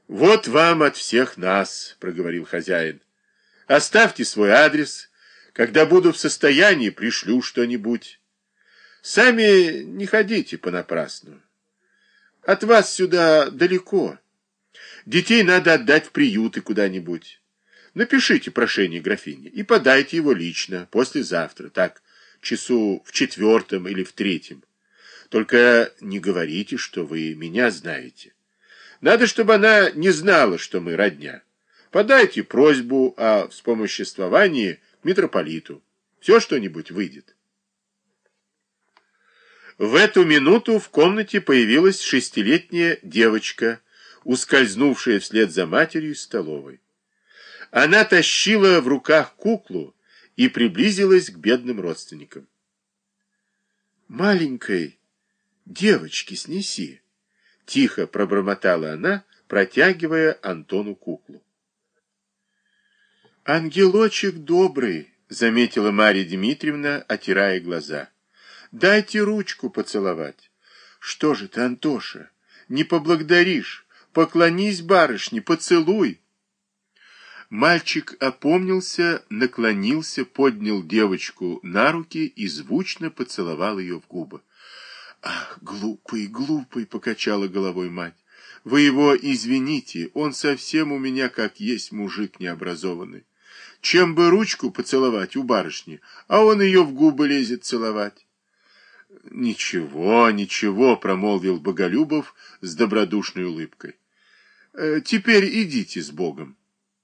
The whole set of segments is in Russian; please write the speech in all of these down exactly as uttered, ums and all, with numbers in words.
Вот вам от всех нас, проговорил хозяин. Оставьте свой адрес. Когда буду в состоянии, пришлю что-нибудь. Сами не ходите понапрасну. От вас сюда далеко. Детей надо отдать в приюты куда-нибудь. Напишите прошение графине и подайте его лично послезавтра, так, часу в четвертом или в третьем. Только не говорите, что вы меня знаете. Надо, чтобы она не знала, что мы родня. Подайте просьбу о вспомоществовании к митрополиту. Все что-нибудь выйдет. В эту минуту в комнате появилась шестилетняя девочка, ускользнувшая вслед за матерью из столовой. Она тащила в руках куклу и приблизилась к бедным родственникам. «Маленькой девочки снеси», — тихо пробормотала она, протягивая Антону куклу. «Ангелочек добрый», — заметила Марья Дмитриевна, отирая глаза. «Дайте ручку поцеловать». «Что же ты, Антоша, не поблагодаришь? Поклонись барышне, поцелуй». Мальчик опомнился, наклонился, поднял девочку на руки и звучно поцеловал ее в губы. «Ах, глупый, глупый!» — покачала головой мать. «Вы его извините, он совсем у меня как есть мужик необразованный. Чем бы ручку поцеловать у барышни, а он ее в губы лезет целовать». «Ничего, ничего», — промолвил Боголюбов с добродушной улыбкой. «Теперь идите с Богом».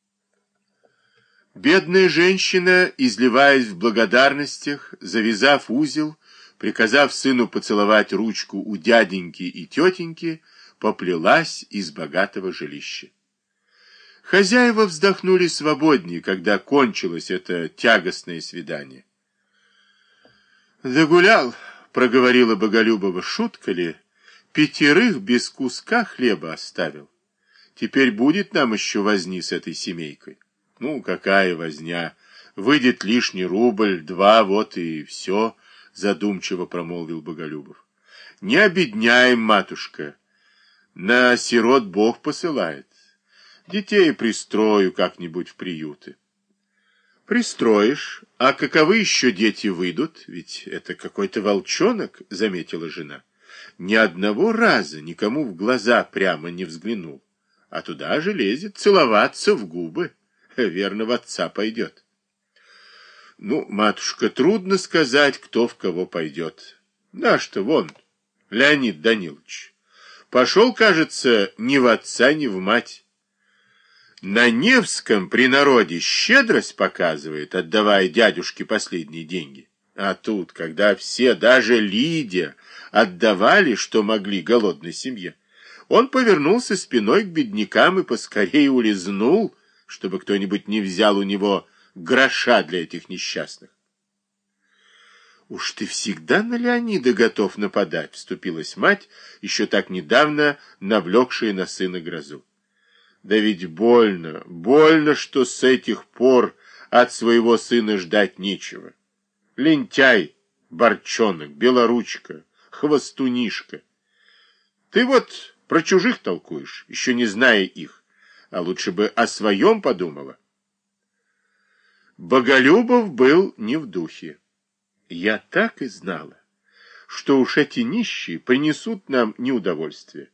Бедная женщина, изливаясь в благодарностях, завязав узел, приказав сыну поцеловать ручку у дяденьки и тетеньки, поплелась из богатого жилища. Хозяева вздохнули свободнее, когда кончилось это тягостное свидание. «Загулял», — проговорила Боголюбова, — «шутка ли? Пятерых без куска хлеба оставил. Теперь будет нам еще возни с этой семейкой». «Ну, какая возня? Выйдет лишний рубль, два, вот и все», — задумчиво промолвил Боголюбов. «Не обедняем, матушка. На сирот Бог посылает. Детей пристрою как-нибудь в приюты». «Пристроишь? А каковы еще дети выйдут? Ведь это какой-то волчонок», — заметила жена. «Ни одного раза никому в глаза прямо не взглянул, а туда же лезет целоваться в губы. Верно, в отца пойдет». «Ну, матушка, трудно сказать, кто в кого пойдет. Наш-то вон, Леонид Данилович. Пошел, кажется, ни в отца, ни в мать. На Невском при народе щедрость показывает, отдавая дядюшке последние деньги. А тут, когда все, даже Лидия, отдавали, что могли голодной семье, он повернулся спиной к беднякам и поскорее улизнул, чтобы кто-нибудь не взял у него гроша для этих несчастных. «Уж ты всегда на Леонида готов нападать», — вступилась мать, еще так недавно навлекшая на сына грозу. «Да ведь больно, больно, что с этих пор от своего сына ждать нечего. Лентяй, борчонок, белоручка, хвостунишка. Ты вот про чужих толкуешь, еще не зная их. А лучше бы о своем подумала». Боголюбов был не в духе. «Я так и знала, что уж эти нищие принесут нам неудовольствие».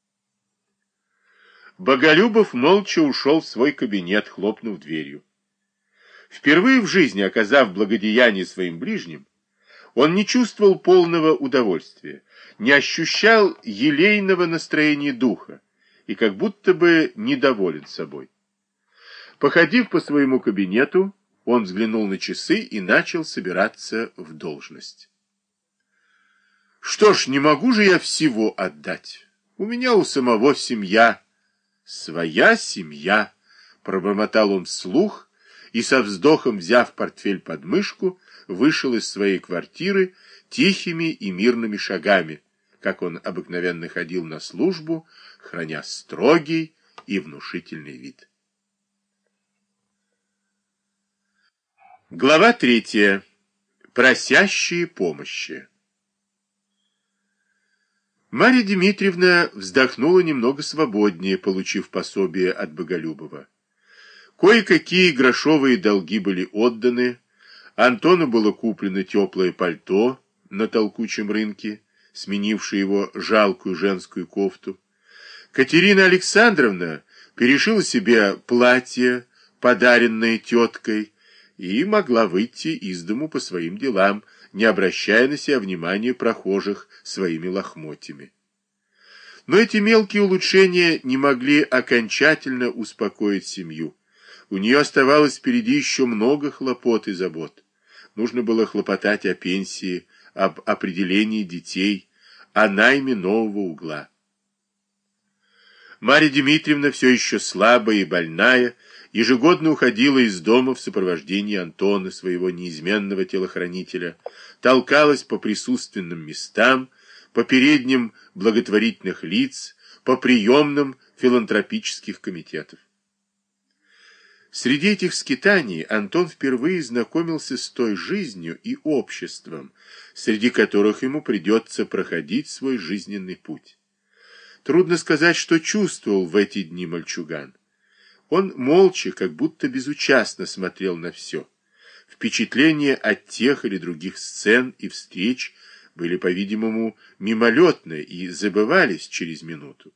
Боголюбов молча ушел в свой кабинет, хлопнув дверью. Впервые в жизни, оказав благодеяние своим ближним, он не чувствовал полного удовольствия, не ощущал елейного настроения духа и как будто бы недоволен собой. Походив по своему кабинету, он взглянул на часы и начал собираться в должность. «Что ж, не могу же я всего отдать. У меня у самого семья». «Своя семья», — пробормотал он вслух и со вздохом, взяв портфель под мышку, вышел из своей квартиры тихими и мирными шагами, как он обыкновенно ходил на службу, храня строгий и внушительный вид. Глава третья. Просящие помощи. Марья Дмитриевна вздохнула немного свободнее, получив пособие от Боголюбова. Кое-какие грошовые долги были отданы, Антону было куплено теплое пальто на толкучем рынке, сменившее его жалкую женскую кофту. Катерина Александровна перешила себе платье, подаренное теткой, и могла выйти из дому по своим делам, не обращая на себя внимания прохожих своими лохмотьями. Но эти мелкие улучшения не могли окончательно успокоить семью. У нее оставалось впереди еще много хлопот и забот. Нужно было хлопотать о пенсии, об определении детей, о найме нового угла. Марья Дмитриевна, все еще слабая и больная, ежегодно уходила из дома в сопровождении Антона, своего неизменного телохранителя, толкалась по присутственным местам, по передним благотворительных лиц, по приемным филантропических комитетов. Среди этих скитаний Антон впервые знакомился с той жизнью и обществом, среди которых ему придется проходить свой жизненный путь. Трудно сказать, что чувствовал в эти дни мальчуган. Он молча, как будто безучастно смотрел на все. Впечатления от тех или других сцен и встреч были, по-видимому, мимолетны и забывались через минуту.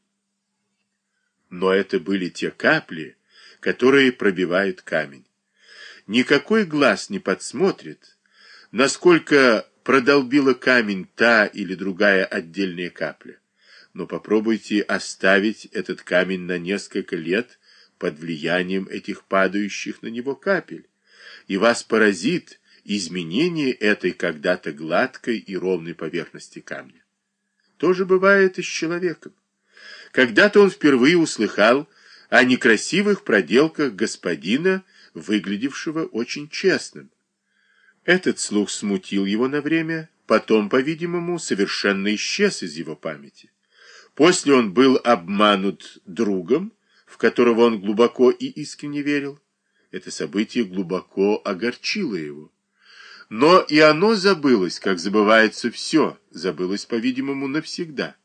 Но это были те капли, которые пробивают камень. Никакой глаз не подсмотрит, насколько продолбила камень та или другая отдельная капля. Но попробуйте оставить этот камень на несколько лет под влиянием этих падающих на него капель, и вас поразит изменение этой когда-то гладкой и ровной поверхности камня. То же бывает и с человеком. Когда-то он впервые услыхал о некрасивых проделках господина, выглядевшего очень честным. Этот слух смутил его на время, потом, по-видимому, совершенно исчез из его памяти. После он был обманут другом, в которого он глубоко и искренне верил. Это событие глубоко огорчило его. Но и оно забылось, как забывается все, забылось, по-видимому, навсегда.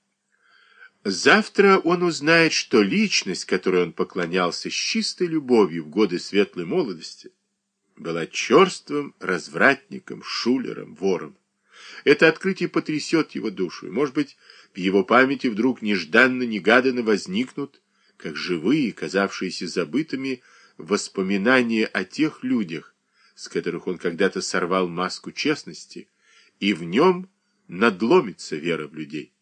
Завтра он узнает, что личность, которой он поклонялся с чистой любовью в годы светлой молодости, была черствым развратником, шулером, вором. Это открытие потрясет его душу, и, может быть, в его памяти вдруг нежданно-негаданно возникнут, как живые, казавшиеся забытыми, воспоминания о тех людях, с которых он когда-то сорвал маску честности, и в нем надломится вера в людей.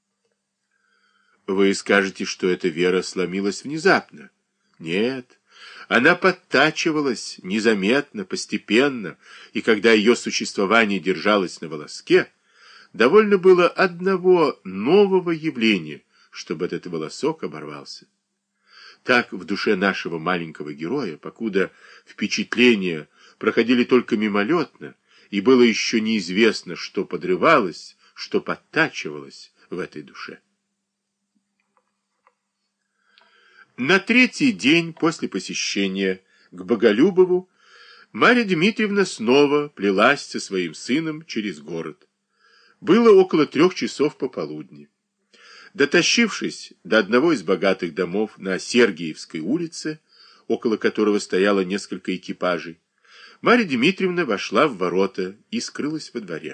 Вы скажете, что эта вера сломилась внезапно. Нет, она подтачивалась незаметно, постепенно, и когда ее существование держалось на волоске, довольно было одного нового явления, чтобы этот волосок оборвался. Так в душе нашего маленького героя, покуда впечатления проходили только мимолетно, и было еще неизвестно, что подрывалось, что подтачивалось в этой душе. На третий день после посещения к Боголюбову Марья Дмитриевна снова плелась со своим сыном через город. Было около трех часов пополудни. Дотащившись до одного из богатых домов на Сергиевской улице, около которого стояло несколько экипажей, Марья Дмитриевна вошла в ворота и скрылась во дворе.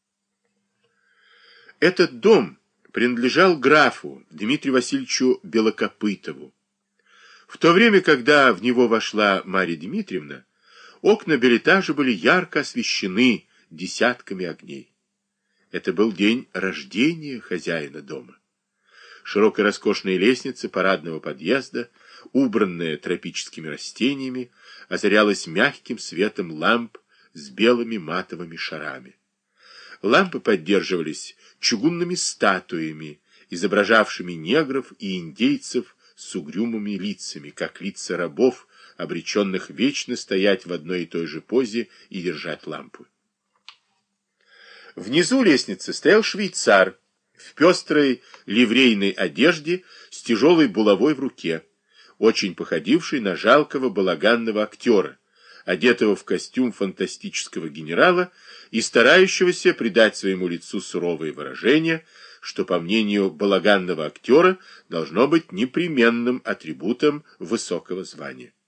Этот дом принадлежал графу Дмитрию Васильевичу Белокопытову. В то время, когда в него вошла Марья Дмитриевна, окна бельэтажа были ярко освещены десятками огней. Это был день рождения хозяина дома. Широкая роскошная лестница парадного подъезда, убранная тропическими растениями, озарялась мягким светом ламп с белыми матовыми шарами. Лампы поддерживались чугунными статуями, изображавшими негров и индейцев с угрюмыми лицами, как лица рабов, обреченных вечно стоять в одной и той же позе и держать лампу. Внизу лестницы стоял швейцар в пестрой ливрейной одежде с тяжелой булавой в руке, очень походивший на жалкого балаганного актера, одетого в костюм фантастического генерала и старающегося придать своему лицу суровые выражения, что, по мнению балаганного актера, должно быть непременным атрибутом высокого звания.